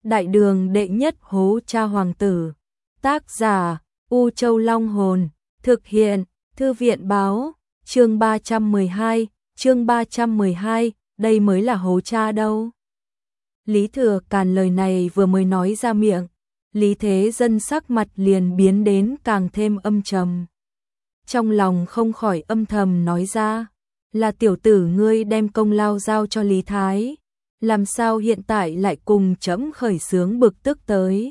Đại đường đệ nhất hố cha hoàng tử. Tác giả U Châu Long Hồn. Thực hiện Thư viện Báo. Chương 312, đây mới là hố cha đâu. Lý Thừa Càn lời này vừa mới nói ra miệng, Lý Thế Dân sắc mặt liền biến đến càng thêm âm trầm. Trong lòng không khỏi âm thầm nói ra, là tiểu tử ngươi đem công lao giao cho Lý Thái, làm sao hiện tại lại cùng trẫm khởi xướng bực tức tới.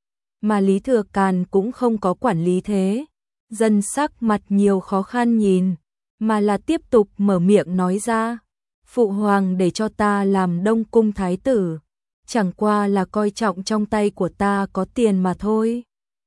Mà Lý Thừa Càn cũng không có quản Lý Thế Dân sắc mặt nhiều khó khăn nhìn, mà là tiếp tục mở miệng nói ra, phụ hoàng để cho ta làm Đông Cung thái tử, chẳng qua là coi trọng trong tay của ta có tiền mà thôi.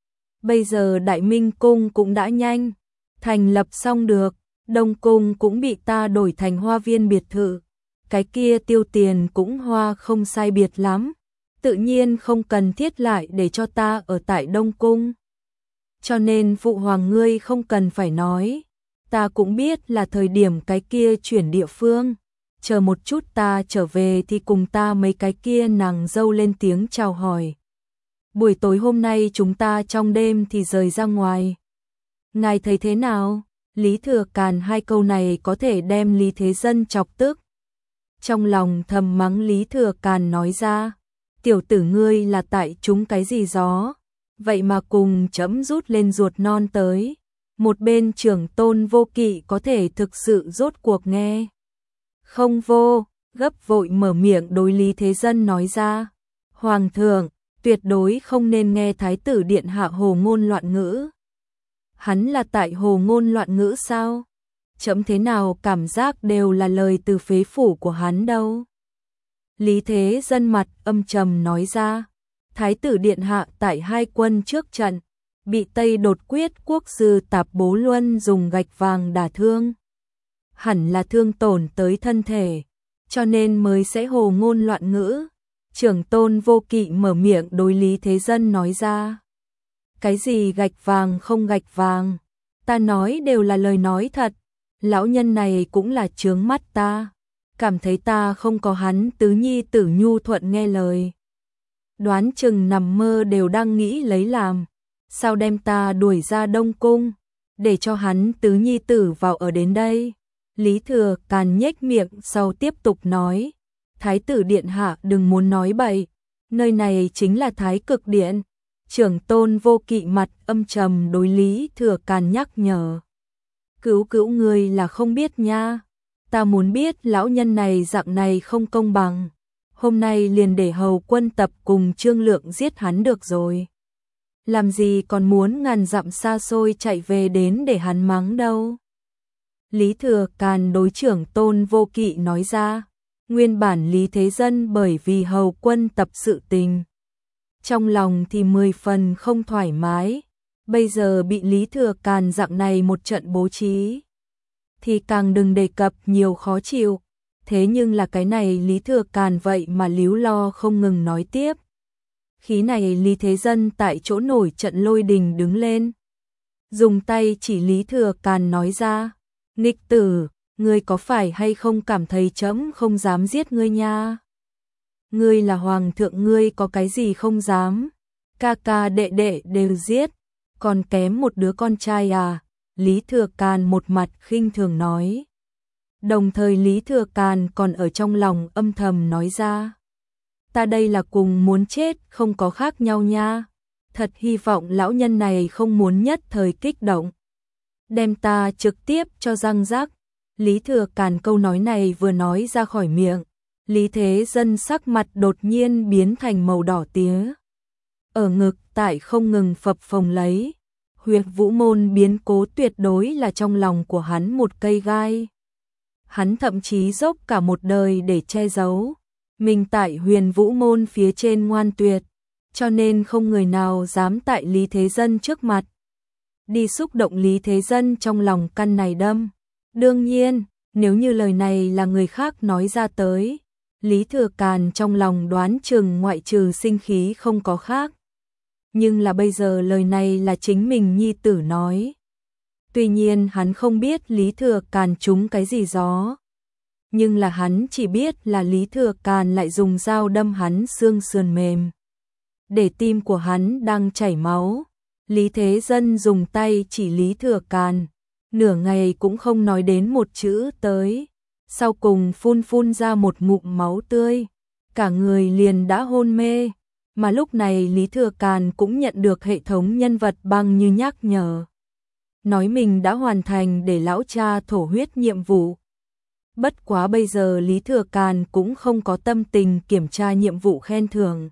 Bây giờ Đại Minh Cung cũng đã nhanh thành lập xong được, Đông Cung cũng bị ta đổi thành hoa viên biệt thự, cái kia tiêu tiền cũng hoa không sai biệt lắm, tự nhiên không cần thiết lại để cho ta ở tại Đông Cung. Cho nên phụ hoàng ngươi không cần phải nói, ta cũng biết là thời điểm cái kia chuyển địa phương, chờ một chút ta trở về thì cùng ta mấy cái kia nàng dâu lên tiếng chào hỏi. Buổi tối hôm nay chúng ta trong đêm thì rời ra ngoài. Ngài thấy thế nào? Lý Thừa Càn hai câu này có thể đem Lý Thế Dân chọc tức. Trong lòng thầm mắng Lý Thừa Càn nói ra, tiểu tử ngươi là tại chúng cái gì gió, vậy mà cùng chấm rút lên ruột non tới. Một bên trưởng tôn Vô Kỵ có thể thực sự rốt cuộc nghe không vô, gấp vội mở miệng đối Lý Thế Dân nói ra, hoàng thượng, tuyệt đối không nên nghe thái tử điện hạ hồ ngôn loạn ngữ. Hắn là tại hồ ngôn loạn ngữ sao? Chấm thế nào cảm giác đều là lời từ phế phủ của hắn đâu. Lý Thế Dân mặt âm trầm nói ra, thái tử điện hạ tại hai quân trước trận, bị Tây Đột Quyết quốc sư Tạp Bố Luân dùng gạch vàng đả thương. Hẳn là thương tổn tới thân thể, cho nên mới sẽ hồ ngôn loạn ngữ. Trưởng tôn Vô Kỵ mở miệng đối Lý Thế Dân nói ra, cái gì gạch vàng không gạch vàng, ta nói đều là lời nói thật, lão nhân này cũng là chướng mắt ta, cảm thấy ta không có hắn tứ nhi tử nhu thuận nghe lời. Đoán chừng nằm mơ đều đang nghĩ lấy làm, sao đem ta đuổi ra Đông Cung, để cho hắn tứ nhi tử vào ở đến đây. Lý Thừa Càn nhếch miệng sau tiếp tục nói, thái tử điện hạ đừng muốn nói bậy, nơi này chính là Thái Cực Điện. Trưởng tôn Vô Kỵ mặt âm trầm đối Lý Thừa Càn nhắc nhở, cứu người là không biết nha, ta muốn biết lão nhân này dạng này không công bằng, hôm nay liền để hầu quân tập cùng Trương Lượng giết hắn được rồi. Làm gì còn muốn ngàn dặm xa xôi chạy về đến để hắn mắng đâu. Lý Thừa Càn đối trưởng tôn Vô Kỵ nói ra, nguyên bản Lý Thế Dân bởi vì hầu quân tập sự tình, trong lòng thì 10 phần không thoải mái, bây giờ bị Lý Thừa Càn dạng này một trận bố trí, thì càng đừng đề cập nhiều khó chịu. Thế nhưng là cái này Lý Thừa Càn vậy mà líu lo không ngừng nói tiếp. Khí này Lý Thế Dân tại chỗ nổi trận lôi đình đứng lên, dùng tay chỉ Lý Thừa Càn nói ra, nghịch tử, ngươi có phải hay không cảm thấy trẫm không dám giết ngươi nha? Ngươi là hoàng thượng, ngươi có cái gì không dám? Ca ca đệ đệ đều giết, còn kém một đứa con trai à? Lý Thừa Càn một mặt khinh thường nói. Đồng thời Lý Thừa Càn còn ở trong lòng âm thầm nói ra, ta đây là cùng muốn chết không có khác nhau nha. Thật hy vọng lão nhân này không muốn nhất thời kích động, đem ta trực tiếp cho răng rắc. Lý Thừa Càn câu nói này vừa nói ra khỏi miệng, Lý Thế Dân sắc mặt đột nhiên biến thành màu đỏ tía. Ở ngực tại không ngừng phập phồng lấy, Huyệt Vũ Môn biến cố tuyệt đối là trong lòng của hắn một cây gai. Hắn thậm chí dốc cả một đời để che giấu mình tại Huyền Vũ Môn phía trên ngoan tuyệt, cho nên không người nào dám tại Lý Thế Dân trước mặt đi xúc động Lý Thế Dân trong lòng căn này đâm. Đương nhiên, nếu như lời này là người khác nói ra tới, Lý Thừa Càn trong lòng đoán chừng ngoại trừ sinh khí không có khác. Nhưng là bây giờ lời này là chính mình nhi tử nói. Tuy nhiên hắn không biết Lý Thừa Càn trúng cái gì gió, nhưng là hắn chỉ biết là Lý Thừa Càn lại dùng dao đâm hắn xương sườn mềm. để tim của hắn đang chảy máu. Lý Thế Dân dùng tay chỉ Lý Thừa Càn, nửa ngày cũng không nói đến một chữ tới, sau cùng phun ra một ngụm máu tươi, cả người liền đã hôn mê, mà lúc này Lý Thừa Càn cũng nhận được hệ thống nhân vật băng như nhắc nhở, nói mình đã hoàn thành để lão cha thổ huyết nhiệm vụ. Bất quá bây giờ Lý Thừa Càn cũng không có tâm tình kiểm tra nhiệm vụ khen thưởng,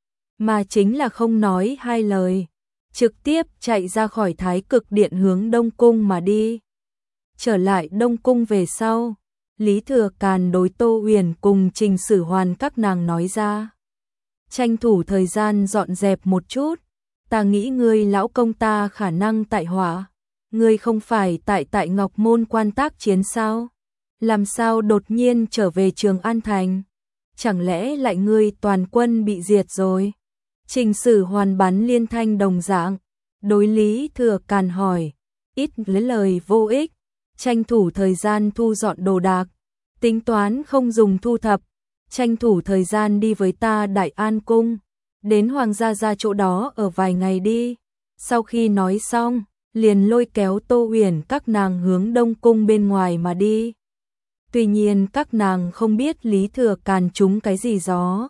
mà chính là không nói hai lời, trực tiếp chạy ra khỏi Thái Cực Điện hướng Đông Cung mà đi. Trở lại Đông Cung về sau, Lý Thừa Càn đối Tô Huyền cùng Trình Sử Hoàn các nàng nói ra. Tranh thủ thời gian dọn dẹp một chút, ta nghĩ ngươi lão công ta khả năng tại hỏa, ngươi không phải tại Ngọc Môn quan tác chiến sao? Làm sao đột nhiên trở về Trường An Thành? Chẳng lẽ lại ngươi toàn quân bị diệt rồi? Trình Sử Hoàn bắn liên thanh đồng dạng, đối Lý Thừa Càn hỏi, ít lấy lời vô ích, tranh thủ thời gian thu dọn đồ đạc, tính toán không dùng thu thập, tranh thủ thời gian đi với ta Đại An Cung, đến Hoàng gia ra chỗ đó ở vài ngày đi. Sau khi nói xong, liền lôi kéo Tô Huyền các nàng hướng Đông Cung bên ngoài mà đi. Tuy nhiên các nàng không biết Lý Thừa Càn trúng cái gì gió.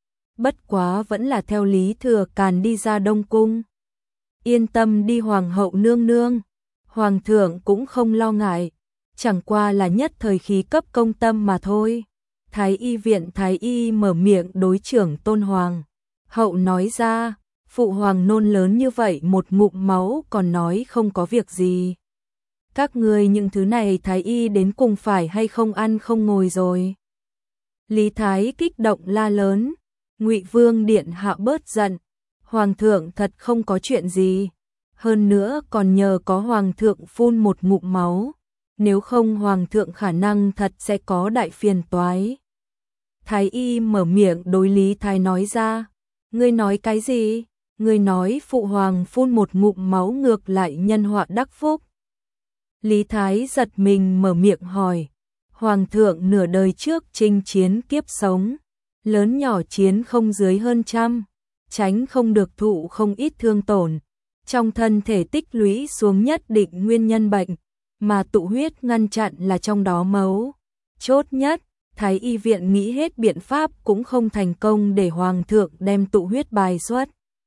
Bất quá vẫn là theo Lý Thừa Càn đi ra Đông Cung. Yên tâm đi Hoàng hậu nương nương, Hoàng thượng cũng không lo ngại, chẳng qua là nhất thời khí cấp công tâm mà thôi. Thái y viện Thái y mở miệng đối trưởng Tôn Hoàng hậu nói ra, phụ hoàng nôn lớn như vậy một ngụm máu còn nói không có việc gì. Các ngươi những thứ này Thái y đến cùng phải hay không ăn không ngồi rồi. Lý Thái kích động la lớn, Ngụy Vương điện hạ bớt giận, Hoàng thượng thật không có chuyện gì, hơn nữa còn nhờ có Hoàng thượng phun một ngụm máu, nếu không Hoàng thượng khả năng thật sẽ có đại phiền toái. Thái y mở miệng đối Lý Thái nói ra, ngươi nói cái gì? Ngươi nói phụ hoàng phun một ngụm máu ngược lại nhân họa đắc phúc. Lý Thái giật mình mở miệng hỏi, Hoàng thượng nửa đời trước chinh chiến kiếp sống, lớn nhỏ chiến không dưới hơn 100, tránh không được thụ không ít thương tổn, trong thân thể tích lũy xuống nhất định nguyên nhân bệnh, mà tụ huyết ngăn chặn là trong đó mấu chốt nhất. Thái y viện nghĩ hết biện pháp cũng không thành công để Hoàng thượng đem tụ huyết bài xuất.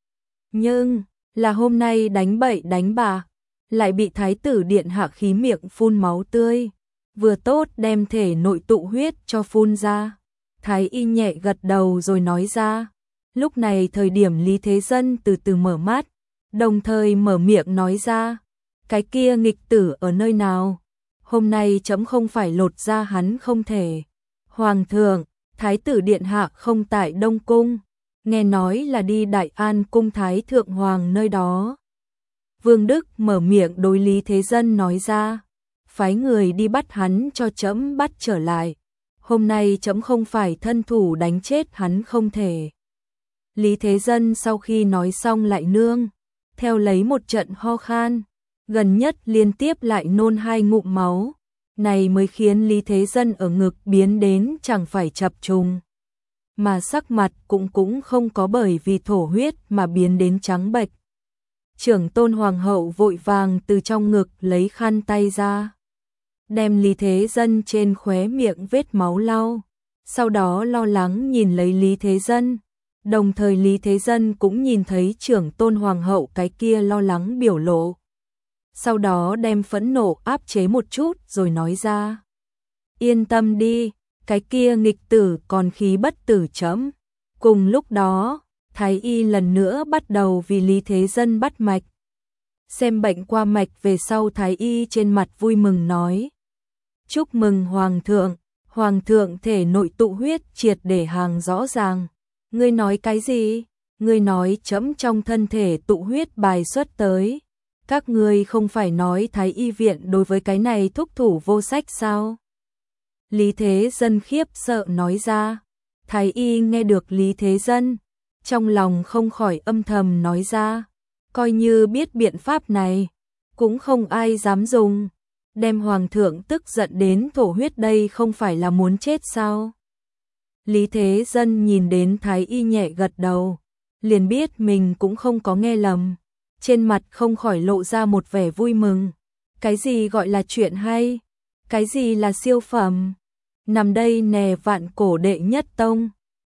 Nhưng, là hôm nay đánh bậy đánh bạ, lại bị Thái tử điện hạ khí miệng phun máu tươi, vừa tốt đem thể nội tụ huyết cho phun ra. Thái y nhẹ gật đầu rồi nói ra, lúc này thời điểm Lý Thế Dân từ từ mở mắt, đồng thời mở miệng nói ra, cái kia nghịch tử ở nơi nào? Hôm nay chấm không phải lột ra hắn không thể. Hoàng thượng, Thái tử điện hạ không tại Đông Cung, nghe nói là đi Đại An Cung Thái Thượng Hoàng nơi đó. Vương Đức mở miệng đối Lý Thế Dân nói ra, phái người đi bắt hắn cho trẫm bắt trở lại. Hôm nay trẫm không phải thân thủ đánh chết hắn không thể. Lý Thế Dân sau khi nói xong lại nương, theo lấy một trận ho khan, gần nhất liên tiếp lại nôn 2 ngụm máu. Này mới khiến Lý Thế Dân ở ngực biến đến chẳng phải chập trùng, mà sắc mặt cũng không có bởi vì thổ huyết mà biến đến trắng bệch. Trưởng Tôn Hoàng hậu vội vàng từ trong ngực lấy khăn tay ra, đem Lý Thế Dân trên khóe miệng vết máu lau, sau đó lo lắng nhìn lấy Lý Thế Dân, đồng thời Lý Thế Dân cũng nhìn thấy trưởng Tôn Hoàng hậu cái kia lo lắng biểu lộ. Sau đó đem phẫn nộ áp chế một chút rồi nói ra, yên tâm đi, cái kia nghịch tử còn khí bất tử chấm. Cùng lúc đó, Thái y lần nữa bắt đầu vì Lý Thế Dân bắt mạch. Xem bệnh qua mạch về sau Thái y trên mặt vui mừng nói, chúc mừng Hoàng thượng thể nội tụ huyết triệt để hàng rõ ràng. Ngươi nói cái gì? Ngươi nói chấm trong thân thể tụ huyết bài xuất tới. Các ngươi không phải nói Thái y viện đối với cái này thúc thủ vô sách sao? Lý Thế Dân khiếp sợ nói ra. Thái y nghe được Lý Thế Dân, trong lòng không khỏi âm thầm nói ra, coi như biết biện pháp này, cũng không ai dám dùng, đem Hoàng thượng tức giận đến thổ huyết đây không phải là muốn chết sao? Lý Thế Dân nhìn đến Thái y nhẹ gật đầu, liền biết mình cũng không có nghe lầm, trên mặt không khỏi lộ ra một vẻ vui mừng. Cái gì gọi là chuyện hay? Cái gì là siêu phẩm? Nằm đây nè, vạn cổ đệ nhất tông.